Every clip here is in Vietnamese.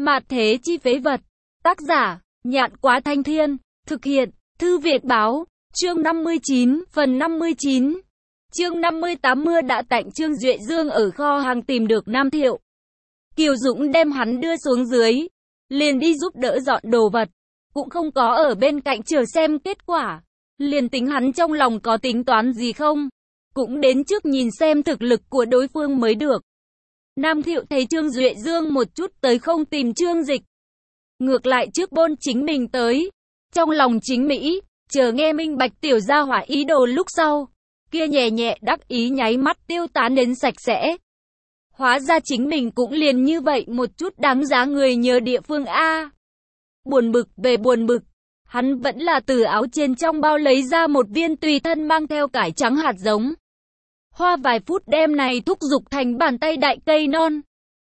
Mạt thế chi phế vật. Tác giả, Nhạn Quá Thanh Thiên. Thực hiện, Thư Việt Báo. Chương 59, phần 59. Chương 58 mưa đã tạnh. Trương Duệ Dương ở kho hàng tìm được Nam Thiệu. Kiều Dũng đem hắn đưa xuống dưới, liền đi giúp đỡ dọn đồ vật, cũng không có ở bên cạnh chờ xem kết quả. Liền tính hắn trong lòng có tính toán gì không, cũng đến trước nhìn xem thực lực của đối phương mới được. Nam Thiệu thấy Trương Duệ Dương một chút tới không tìm Trương Dịch, ngược lại trước bôn chính mình tới. Trong lòng chính Mỹ, chờ nghe minh bạch tiểu gia hỏa ý đồ lúc sau, kia nhẹ nhẹ đắc ý nháy mắt tiêu tán đến sạch sẽ. Hóa ra chính mình cũng liền như vậy một chút đáng giá người nhớ địa phương A. Buồn bực về buồn bực, hắn vẫn là từ áo trên trong bao lấy ra một viên tùy thân mang theo cải trắng hạt giống. Hoa vài phút đem này thúc giục thành bàn tay đại cây non.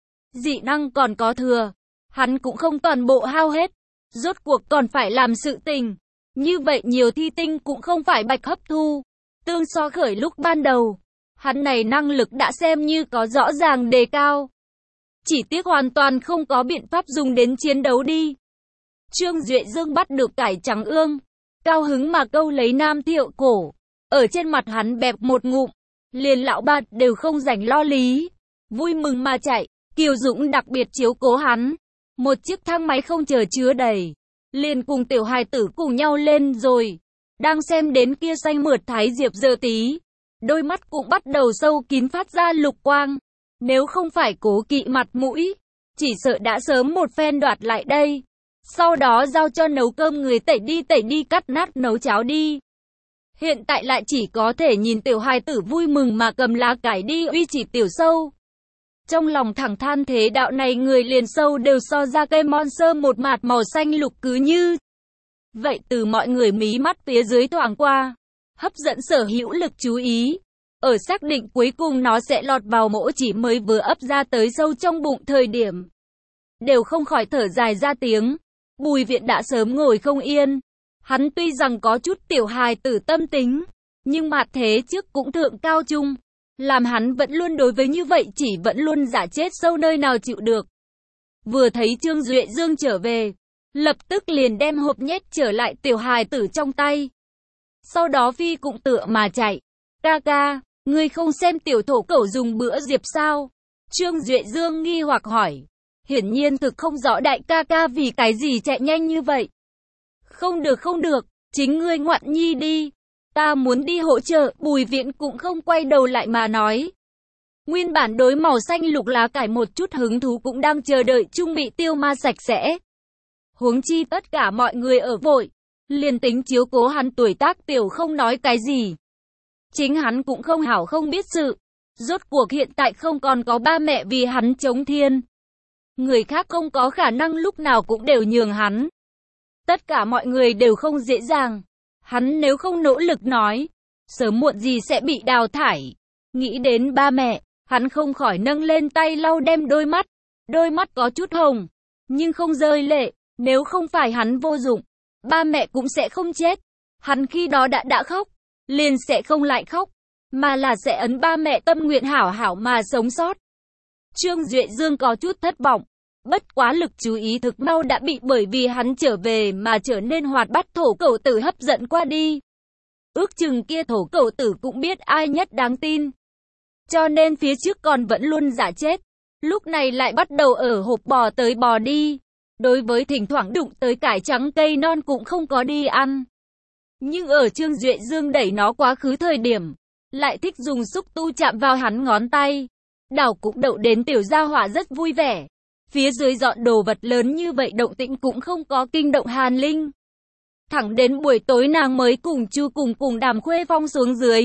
Dị năng còn có thừa, hắn cũng không toàn bộ hao hết, rốt cuộc còn phải làm sự tình. Như vậy nhiều thi tinh cũng không phải bạch hấp thu. Tương so khởi lúc ban đầu, hắn này năng lực đã xem như có rõ ràng đề cao. Chỉ tiếc hoàn toàn không có biện pháp dùng đến chiến đấu đi. Trương Duệ Dương bắt được cải trắng ương, cao hứng mà câu lấy Nam Thiệu cổ. Ở trên mặt hắn bẹp một ngụm, liền lão bạt đều không rảnh lo lý. Vui mừng mà chạy, Kiều Dũng đặc biệt chiếu cố hắn. Một chiếc thang máy không chờ chứa đầy, liền cùng tiểu hài tử cùng nhau lên rồi. Đang xem đến kia xanh mượt thái diệp giờ tí, đôi mắt cũng bắt đầu sâu kín phát ra lục quang. Nếu không phải cố kỵ mặt mũi, chỉ sợ đã sớm một phen đoạt lại đây. Sau đó giao cho nấu cơm người tẩy đi cắt nát nấu cháo đi. Hiện tại lại chỉ có thể nhìn tiểu hài tử vui mừng mà cầm lá cải đi uy chỉ tiểu sâu. Trong lòng thẳng than thế đạo này người liền sâu đều so ra cây monster một mạt màu xanh lục cứ như. Vậy từ mọi người mí mắt phía dưới thoảng qua, hấp dẫn sở hữu lực chú ý. Ở xác định cuối cùng nó sẽ lọt vào mỗ chỉ mới vừa ấp ra tới sâu trong bụng thời điểm. Đều không khỏi thở dài ra tiếng. Bùi Viện đã sớm ngồi không yên. Hắn tuy rằng có chút tiểu hài tử tâm tính, nhưng mạt thế trước cũng thượng cao trung. Làm hắn vẫn luôn đối với như vậy chỉ vẫn luôn giả chết sâu nơi nào chịu được. Vừa thấy Trương Duệ Dương trở về, lập tức liền đem hộp nhét trở lại tiểu hài tử trong tay. Sau đó phi cũng tựa mà chạy. Ca ca, ngươi không xem tiểu thổ cẩu dùng bữa diệp sao? Trương Duệ Dương nghi hoặc hỏi. Hiển nhiên thực không rõ đại ca ca vì cái gì chạy nhanh như vậy. Không được, chính ngươi ngoạn nhi đi. Ta muốn đi hỗ trợ. Bùi Viện cũng không quay đầu lại mà nói. Nguyên bản đối màu xanh lục lá cải một chút hứng thú cũng đang chờ đợi chung bị tiêu ma sạch sẽ. Huống chi tất cả mọi người ở vội, liền tính chiếu cố hắn tuổi tác tiểu không nói cái gì. Chính hắn cũng không hảo không biết sự. Rốt cuộc hiện tại không còn có ba mẹ vì hắn chống thiên. Người khác không có khả năng lúc nào cũng đều nhường hắn. Tất cả mọi người đều không dễ dàng. Hắn nếu không nỗ lực nói, sớm muộn gì sẽ bị đào thải. Nghĩ đến ba mẹ, hắn không khỏi nâng lên tay lau đem đôi mắt. Đôi mắt có chút hồng, nhưng không rơi lệ. Nếu không phải hắn vô dụng, ba mẹ cũng sẽ không chết. Hắn khi đó đã khóc, liền sẽ không lại khóc, mà là sẽ ấn ba mẹ tâm nguyện hảo hảo mà sống sót. Trương Duệ Dương có chút thất vọng. Bất quá lực chú ý thực mau đã bị bởi vì hắn trở về mà trở nên hoạt bát thổ cẩu tử hấp dẫn qua đi. Ước chừng kia thổ cẩu tử cũng biết ai nhất đáng tin. Cho nên phía trước còn vẫn luôn giả chết. Lúc này lại bắt đầu ở hộp bò tới bò đi. Đối với thỉnh thoảng đụng tới cải trắng cây non cũng không có đi ăn. Nhưng ở Trương Duệ Dương đẩy nó quá khứ thời điểm, lại thích dùng xúc tu chạm vào hắn ngón tay. Đảo cũng đậu đến tiểu gia hỏa rất vui vẻ. Phía dưới dọn đồ vật lớn như vậy động tĩnh cũng không có kinh động Hàn Linh. Thẳng đến buổi tối nàng mới cùng Chu cùng Đàm Khuê Phong xuống dưới.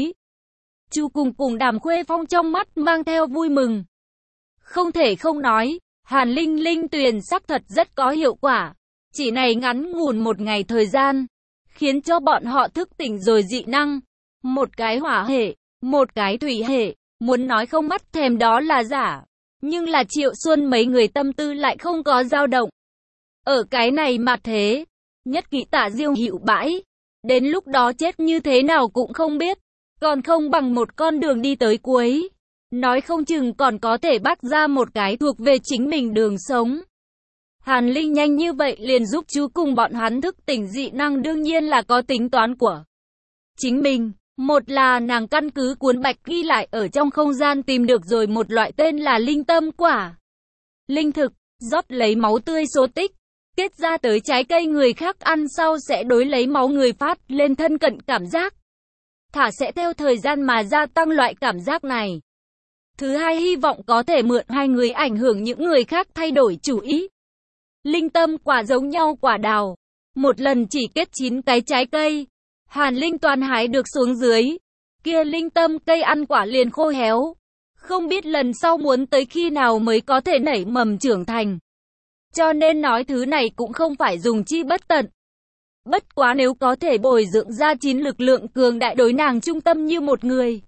Chu cùng Đàm Khuê Phong trong mắt mang theo vui mừng. Không thể không nói, Hàn Linh linh tuyền sắc thật rất có hiệu quả. Chỉ này ngắn ngủn một ngày thời gian, khiến cho bọn họ thức tỉnh rồi dị năng. Một cái hỏa hệ, một cái thủy hệ, muốn nói không mắt thèm đó là giả. Nhưng là Triệu Xuân mấy người tâm tư lại không có dao động. Ở cái này mà thế, nhất kỵ Tả Diêu Hữu bãi. Đến lúc đó chết như thế nào cũng không biết. Còn không bằng một con đường đi tới cuối. Nói không chừng còn có thể bắt ra một cái thuộc về chính mình đường sống. Hàn Linh nhanh như vậy liền giúp chú cùng bọn hắn thức tỉnh dị năng, đương nhiên là có tính toán của chính mình. Một là nàng căn cứ cuốn bạch ghi lại ở trong không gian tìm được rồi một loại tên là linh tâm quả. Linh thực, rót lấy máu tươi số tích, kết ra tới trái cây người khác ăn sau sẽ đối lấy máu người phát lên thân cận cảm giác. Thả sẽ theo thời gian mà gia tăng loại cảm giác này. Thứ hai, hy vọng có thể mượn hai người ảnh hưởng những người khác thay đổi chủ ý. Linh tâm quả giống nhau quả đào, một lần chỉ kết 9 cái trái cây. Hàn Linh toàn hái được xuống dưới, kia linh tâm cây ăn quả liền khô héo. Không biết lần sau muốn tới khi nào mới có thể nảy mầm trưởng thành. Cho nên nói thứ này cũng không phải dùng chi bất tận. Bất quá nếu có thể bồi dưỡng ra 9 lực lượng cường đại đối nàng trung tâm như một người.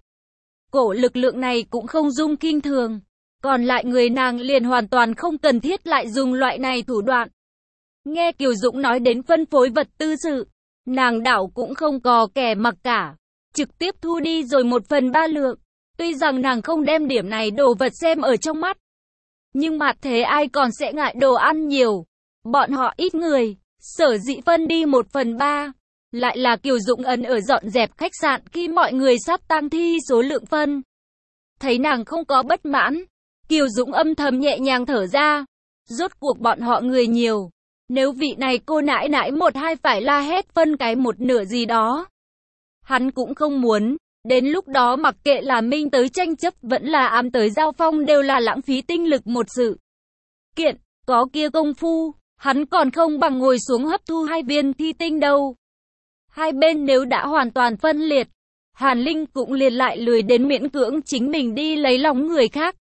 Cổ lực lượng này cũng không dung kinh thường. Còn lại người nàng liền hoàn toàn không cần thiết lại dùng loại này thủ đoạn. Nghe Kiều Dũng nói đến phân phối vật tư sự, nàng đảo cũng không có kẻ mặc cả. Trực tiếp thu đi rồi 1/3 lượng. Tuy rằng nàng không đem điểm này đồ vật xem ở trong mắt. Nhưng mà thế ai còn sẽ ngại đồ ăn nhiều. Bọn họ ít người, sở dĩ phân đi 1/3. Lại là Kiều Dũng ấn ở dọn dẹp khách sạn khi mọi người sắp tang thi số lượng phân. Thấy nàng không có bất mãn, Kiều Dũng âm thầm nhẹ nhàng thở ra. Rốt cuộc bọn họ người nhiều. Nếu vị này cô nãi nãi 1-2 phải la hét phân cái 1/2 gì đó. Hắn cũng không muốn. Đến lúc đó mặc kệ là minh tới tranh chấp vẫn là ám tới giao phong đều là lãng phí tinh lực một sự kiện. Có kia công phu, hắn còn không bằng ngồi xuống hấp thu 2 viên thi tinh đâu. Hai bên nếu đã hoàn toàn phân liệt, Hàn Linh cũng liền lại lười đến miễn cưỡng chính mình đi lấy lòng người khác.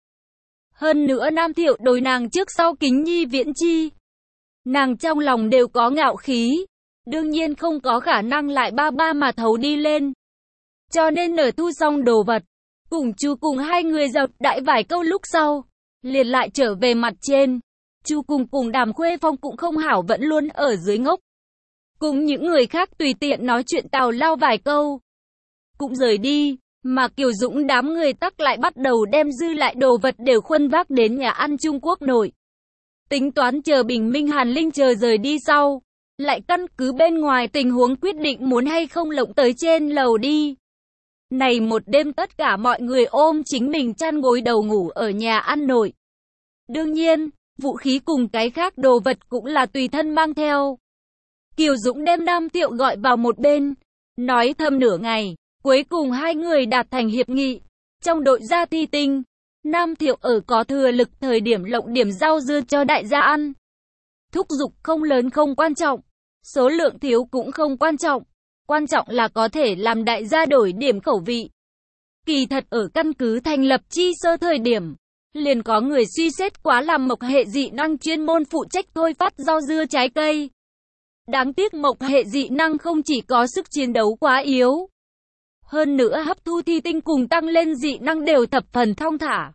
Hơn nữa Nam Thiệu đối nàng trước sau kính nhi viễn chi. Nàng trong lòng đều có ngạo khí, đương nhiên không có khả năng lại ba mà thấu đi lên. Cho nên ở thu xong đồ vật, cùng chú cùng hai người dập đại vài câu lúc sau, liền lại trở về mặt trên. Chú cùng Đàm Khuê Phong cũng không hảo vẫn luôn ở dưới ngốc. Cùng những người khác tùy tiện nói chuyện tào lao vài câu. Cũng rời đi, mà Kiều Dũng đám người tắc lại bắt đầu đem dư lại đồ vật đều khuân vác đến nhà ăn Trung Quốc nội. Tính toán chờ bình minh Hàn Linh chờ rời đi sau, lại căn cứ bên ngoài tình huống quyết định muốn hay không lộng tới trên lầu đi. Này một đêm tất cả mọi người ôm chính mình chăn gối đầu ngủ ở nhà ăn nội. Đương nhiên, vũ khí cùng cái khác đồ vật cũng là tùy thân mang theo. Kiều Dũng đem Nam Thiệu gọi vào một bên, nói thầm nửa ngày, cuối cùng hai người đạt thành hiệp nghị. Trong đội gia thi tinh, Nam Thiệu ở có thừa lực thời điểm lộng điểm rau dưa cho đại gia ăn. Thúc giục không lớn không quan trọng, số lượng thiếu cũng không quan trọng. Quan trọng là có thể làm đại gia đổi điểm khẩu vị. Kỳ thật ở căn cứ thành lập chi sơ thời điểm, liền có người suy xét quá làm mộc hệ dị năng chuyên môn phụ trách thôi phát rau dưa trái cây. Đáng tiếc mộc hệ dị năng không chỉ có sức chiến đấu quá yếu. Hơn nữa hấp thu thi tinh cùng tăng lên dị năng đều thập phần thong thả.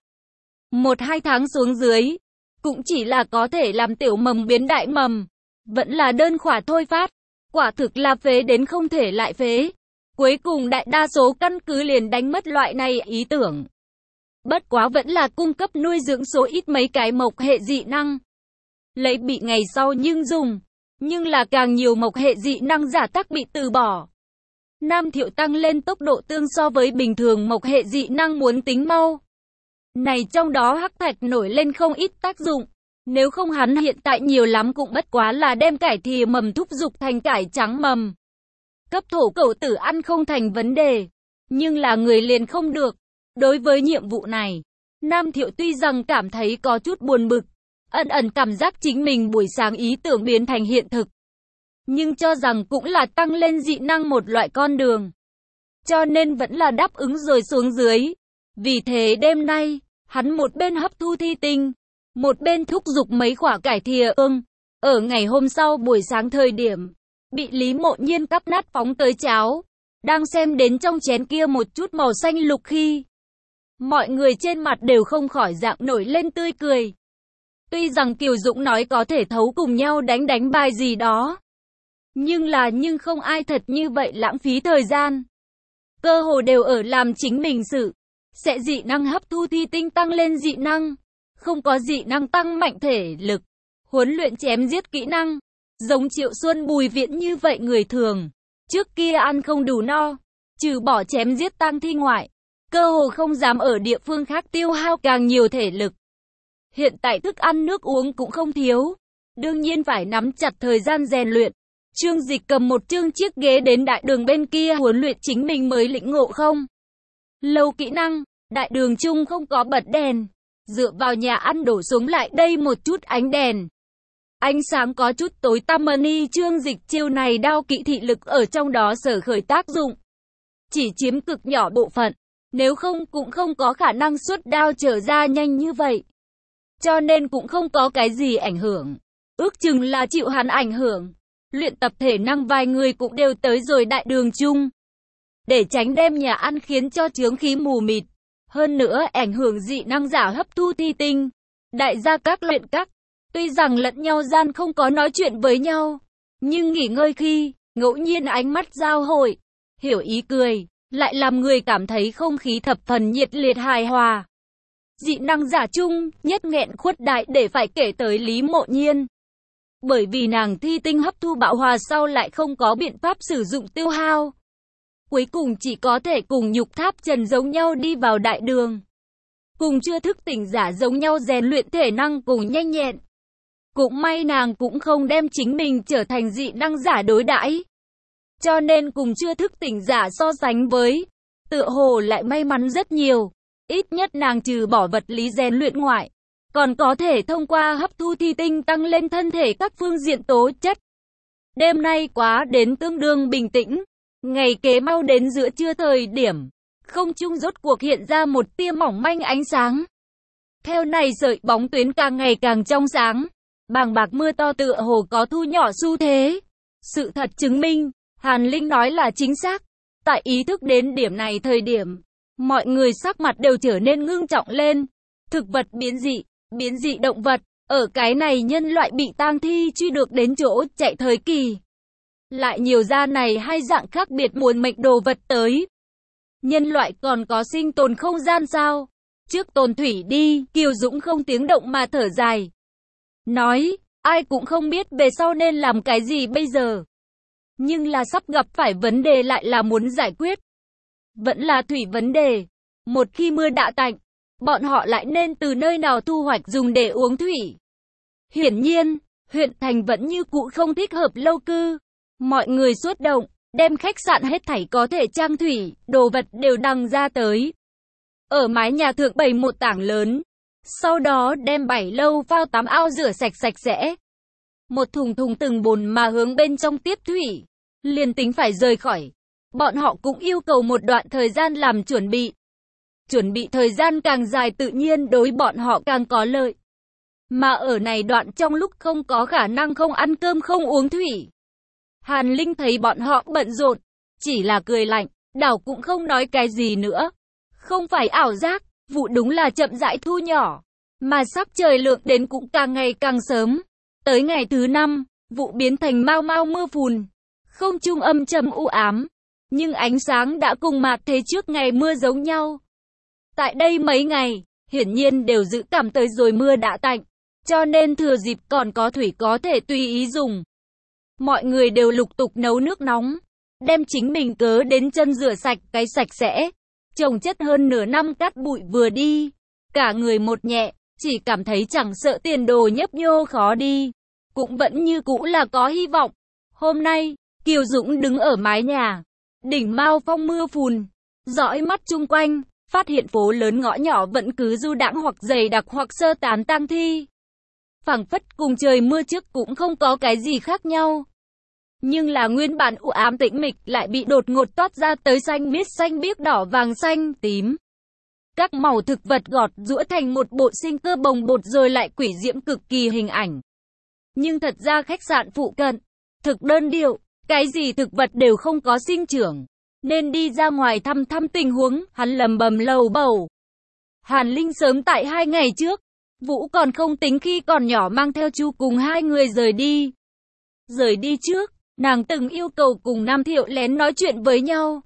1-2 tháng xuống dưới, cũng chỉ là có thể làm tiểu mầm biến đại mầm. Vẫn là đơn khỏa thôi phát. Quả thực là phế đến không thể lại phế. Cuối cùng đại đa số căn cứ liền đánh mất loại này ý tưởng. Bất quá vẫn là cung cấp nuôi dưỡng số ít mấy cái mộc hệ dị năng. Lấy bị ngày sau nhưng dùng. Nhưng là càng nhiều mộc hệ dị năng giả tắc bị từ bỏ. Nam Thiệu tăng lên tốc độ tương so với bình thường mộc hệ dị năng muốn tính mau. Này trong đó hắc thạch nổi lên không ít tác dụng. Nếu không hắn hiện tại nhiều lắm cũng bất quá là đem cải thìa mầm thúc dục thành cải trắng mầm. Cấp thổ cẩu tử ăn không thành vấn đề. Nhưng là người liền không được. Đối với nhiệm vụ này, Nam Thiệu tuy rằng cảm thấy có chút buồn bực, ẩn ẩn cảm giác chính mình buổi sáng ý tưởng biến thành hiện thực. Nhưng cho rằng cũng là tăng lên dị năng một loại con đường. Cho nên vẫn là đáp ứng rồi xuống dưới. Vì thế đêm nay, hắn một bên hấp thu thi tinh, một bên thúc giục mấy quả cải thìa ương. Ở ngày hôm sau buổi sáng thời điểm, bị Lý Mộ Nhiên cắp nát phóng tới cháo. Đang xem đến trong chén kia một chút màu xanh lục khi. Mọi người trên mặt đều không khỏi dạng nổi lên tươi cười. Tuy rằng Kiều Dũng nói có thể thấu cùng nhau đánh bài gì đó. Nhưng không ai thật như vậy lãng phí thời gian. Cơ hồ đều ở làm chính mình sự. Sẽ dị năng hấp thu thi tinh tăng lên dị năng. Không có dị năng tăng mạnh thể lực. huấn luyện chém giết kỹ năng. Giống Triệu Xuân Bùi Viện như vậy người thường, trước kia ăn không đủ no, trừ bỏ chém giết tang thi ngoại, cơ hồ không dám ở địa phương khác tiêu hao càng nhiều thể lực. Hiện tại thức ăn nước uống cũng không thiếu, đương nhiên phải nắm chặt thời gian rèn luyện. Trương Dịch cầm một chiếc ghế đến đại đường bên kia huấn luyện chính mình mới lĩnh ngộ không lâu kỹ năng. Đại đường chung không có bật đèn, dựa vào nhà ăn đổ xuống lại đây một chút ánh đèn. Ánh sáng có chút tối tăm ni. Trương Dịch chiêu này đao kỵ thị lực ở trong đó sở khởi tác dụng, chỉ chiếm cực nhỏ bộ phận, nếu không cũng không có khả năng xuất đao trở ra nhanh như vậy. Cho nên cũng không có cái gì ảnh hưởng, ước chừng là chịu hắn ảnh hưởng. Luyện tập thể năng vài người cũng đều tới rồi đại đường chung, để tránh đem nhà ăn khiến cho chướng khí mù mịt. Hơn nữa ảnh hưởng dị năng giả hấp thu thi tinh. Đại gia các luyện các, tuy rằng lẫn nhau gian không có nói chuyện với nhau, nhưng nghỉ ngơi khi, ngẫu nhiên ánh mắt giao hội, hiểu ý cười, lại làm người cảm thấy không khí thập phần nhiệt liệt hài hòa. Dị năng giả chung, nhất nghẹn khuất đại để phải kể tới Lý Mộ Nhiên. Bởi vì nàng thi tinh hấp thu bạo hòa sau lại không có biện pháp sử dụng tiêu hao, cuối cùng chỉ có thể cùng Nhục Tháp Trần giống nhau đi vào đại đường, cùng chưa thức tỉnh giả giống nhau rèn luyện thể năng cùng nhanh nhẹn. Cũng may nàng cũng không đem chính mình trở thành dị năng giả đối đãi, cho nên cùng chưa thức tỉnh giả so sánh với, tựa hồ lại may mắn rất nhiều. Ít nhất nàng trừ bỏ vật lý rèn luyện ngoại, còn có thể thông qua hấp thu thi tinh tăng lên thân thể các phương diện tố chất. Đêm nay quá đến tương đương bình tĩnh, ngày kế mau đến giữa trưa thời điểm, không trung rốt cuộc hiện ra một tia mỏng manh ánh sáng. Theo này sợi bóng tuyến càng ngày càng trong sáng, bàng bạc mưa to tựa hồ có thu nhỏ xu thế. Sự thật chứng minh, Hàn Linh nói là chính xác. Tại ý thức đến điểm này thời điểm, mọi người sắc mặt đều trở nên ngưng trọng lên. Thực vật biến dị động vật, ở cái này nhân loại bị tang thi truy được đến chỗ chạy thời kỳ. Lại nhiều ra này hai dạng khác biệt muôn mệnh đồ vật tới. Nhân loại còn có sinh tồn không gian sao? Trước tồn thủy đi, Kiều Dũng không tiếng động mà thở dài. Nói, ai cũng không biết về sau nên làm cái gì bây giờ. Nhưng là sắp gặp phải vấn đề lại là muốn giải quyết. Vẫn là thủy vấn đề. Một khi mưa đã tạnh, bọn họ lại nên từ nơi nào thu hoạch dùng để uống thủy. Hiển nhiên, huyện thành vẫn như cũ không thích hợp lâu cư. Mọi người xuất động, đem khách sạn hết thảy có thể trang thủy, đồ vật đều đăng ra tới. Ở mái nhà thượng bày một tảng lớn. Sau đó đem 7 lâu phao tắm ao rửa sạch sẽ. Một thùng từng bồn mà hướng bên trong tiếp thủy. Liền tính phải rời khỏi, bọn họ cũng yêu cầu một đoạn thời gian làm chuẩn bị. Chuẩn bị thời gian càng dài tự nhiên đối bọn họ càng có lợi. Mà ở này đoạn trong lúc không có khả năng không ăn cơm không uống thủy. Hàn Linh thấy bọn họ bận rộn, chỉ là cười lạnh, đảo cũng không nói cái gì nữa. Không phải ảo giác, vụ đúng là chậm rãi thu nhỏ, mà sắc trời lượng đến cũng càng ngày càng sớm. Tới ngày thứ 5, vụ biến thành mau mau mưa phùn, không trung âm trầm u ám, nhưng ánh sáng đã cùng mạt thế trước ngày mưa giống nhau. Tại đây mấy ngày, hiển nhiên đều dự cảm tới rồi mưa đã tạnh, cho nên thừa dịp còn có thủy có thể tùy ý dùng. Mọi người đều lục tục nấu nước nóng, đem chính mình cớ đến chân rửa sạch cái sạch sẽ. Trồng chất hơn nửa năm cát bụi vừa đi, cả người một nhẹ, chỉ cảm thấy chẳng sợ tiền đồ nhấp nhô khó đi, cũng vẫn như cũ là có hy vọng. Hôm nay, Kiều Dũng đứng ở mái nhà, đỉnh mao phong mưa phùn, dõi mắt chung quanh, phát hiện phố lớn ngõ nhỏ vẫn cứ du đãng hoặc dày đặc hoặc sơ tán tang thi. Phảng phất cùng trời mưa trước cũng không có cái gì khác nhau. Nhưng là nguyên bản u ám tĩnh mịch lại bị đột ngột toát ra tới xanh biếc đỏ vàng xanh tím. Các màu thực vật gọt giũa thành một bộ sinh cơ bồng bột rồi lại quỷ diễm cực kỳ hình ảnh. Nhưng thật ra khách sạn phụ cận, thực đơn điệu, cái gì thực vật đều không có sinh trưởng. Nên đi ra ngoài thăm tình huống, hắn lầm bầm lầu bầu. Hàn Linh sớm tại 2 ngày trước, Vũ còn không tính khi còn nhỏ mang theo Chu cùng 2 người rời đi. Rời đi trước, nàng từng yêu cầu cùng Nam Thiệu lén nói chuyện với nhau.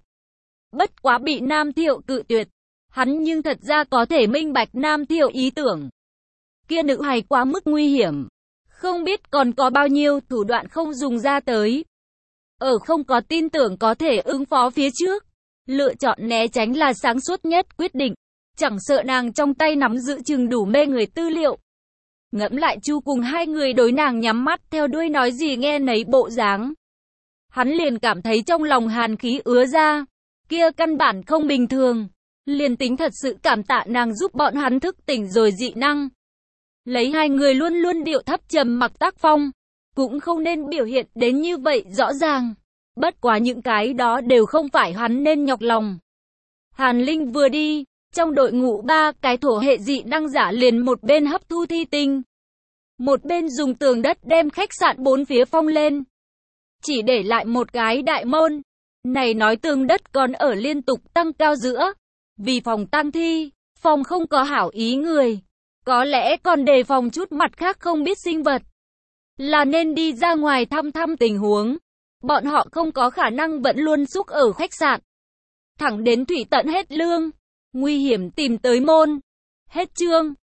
Bất quá bị Nam Thiệu cự tuyệt. Hắn nhưng thật ra có thể minh bạch Nam Thiệu ý tưởng. Kia nữ hài quá mức nguy hiểm. Không biết còn có bao nhiêu thủ đoạn không dùng ra tới. Ở không có tin tưởng có thể ứng phó phía trước. Lựa chọn né tránh là sáng suốt nhất quyết định. Chẳng sợ nàng trong tay nắm giữ chừng đủ mê người tư liệu. Ngẫm lại Chu cùng hai người đối nàng nhắm mắt theo đuôi nói gì nghe nấy bộ dáng. Hắn liền cảm thấy trong lòng hàn khí ứa ra. Kia căn bản không bình thường. Liền tính thật sự cảm tạ nàng giúp bọn hắn thức tỉnh rồi dị năng. Lấy hai người luôn luôn điệu thấp trầm mặc tác phong. Cũng không nên biểu hiện đến như vậy rõ ràng. Bất quá những cái đó đều không phải hắn nên nhọc lòng. Hàn Linh vừa đi. Trong đội ngũ 3 cái thổ hệ dị năng giả liền một bên hấp thu thi tinh. Một bên dùng tường đất đem khách sạn bốn phía phong lên. Chỉ để lại một cái đại môn. Này nói tường đất còn ở liên tục tăng cao giữa. Vì phòng tang thi, phòng không có hảo ý người. Có lẽ còn đề phòng chút mặt khác không biết sinh vật. Là nên đi ra ngoài thăm thăm tình huống. Bọn họ không có khả năng vẫn luôn xúc ở khách sạn. Thẳng đến thủy tận hết lương. Nguy hiểm tìm tới môn. Hết chương.